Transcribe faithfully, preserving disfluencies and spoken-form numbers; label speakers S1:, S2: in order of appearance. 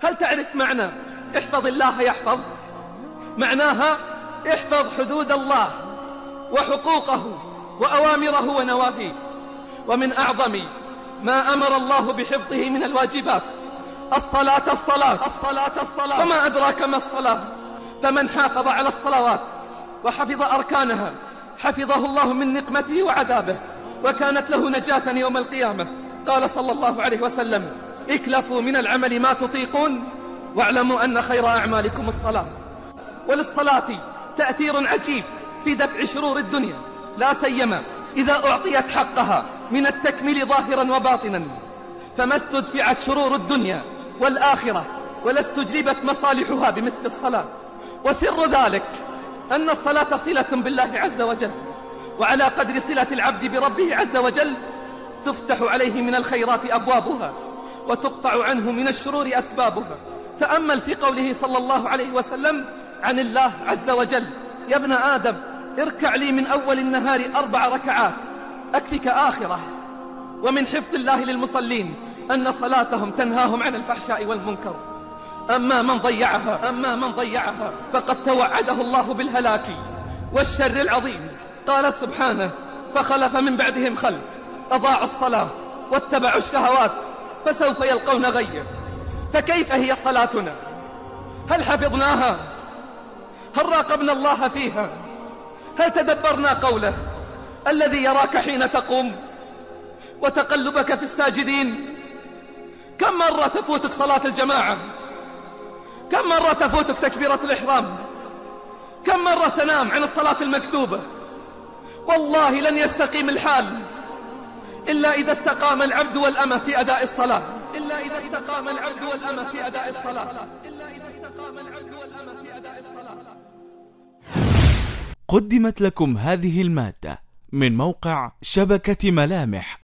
S1: هل تعرف معنى احفظ الله يحفظك؟ معناها احفظ حدود الله وحقوقه وأوامره ونواهيه. ومن أعظم ما أمر الله بحفظه من الواجبات الصلاة الصلاة الصلاة الصلاة وما أدراك ما الصلاة. فمن حافظ على الصلوات وحفظ أركانها حفظه الله من نقمته وعذابه، وكانت له نجاة يوم القيامة. قال صلى الله عليه وسلم: اكلفوا من العمل ما تطيقون واعلموا أن خير أعمالكم الصلاة. وللصلاة تأثير عجيب في دفع شرور الدنيا، لا سيما إذا أعطيت حقها من التكميل ظاهرا وباطنا، فما استدفعت شرور الدنيا والآخرة ولا استجلبت مصالحها بمثل الصلاة. وسر ذلك أن الصلاة صلة بالله عز وجل، وعلى قدر صلة العبد بربه عز وجل تفتح عليه من الخيرات أبوابها وتقطع عنه من الشرور أسبابها. تأمل في قوله صلى الله عليه وسلم عن الله عز وجل: يا ابن آدم اركع لي من أول النهار أربع ركعات أكفك آخرة. ومن حفظ الله للمصلين أن صلاتهم تنهاهم عن الفحشاء والمنكر. أما من ضيعها أما من ضيعها فقد توعده الله بالهلاك والشر العظيم. قال سبحانه: فخلف من بعدهم خلف أضاعوا الصلاة واتبعوا الشهوات فسوف يلقون غيا. فكيف هي صلاتنا؟ هل حفظناها؟ هل راقبنا الله فيها؟ هل تدبرنا قوله: الذي يراك حين تقوم وتقلبك في الساجدين؟ كم مرة تفوتك صلاة الجماعة؟ كم مرة تفوتك تكبيرة الإحرام؟ كم مرة تنام عن الصلاة المكتوبة؟ والله لن يستقيم الحال إلا إذا استقام العبد والأمة في أداء الصلاة إلا إذا استقام العبد والأمة في أداء الصلاة إلا إذا استقام العبد والأمة في أداء الصلاة.
S2: قدمت لكم هذه المادة من موقع شبكة ملامح.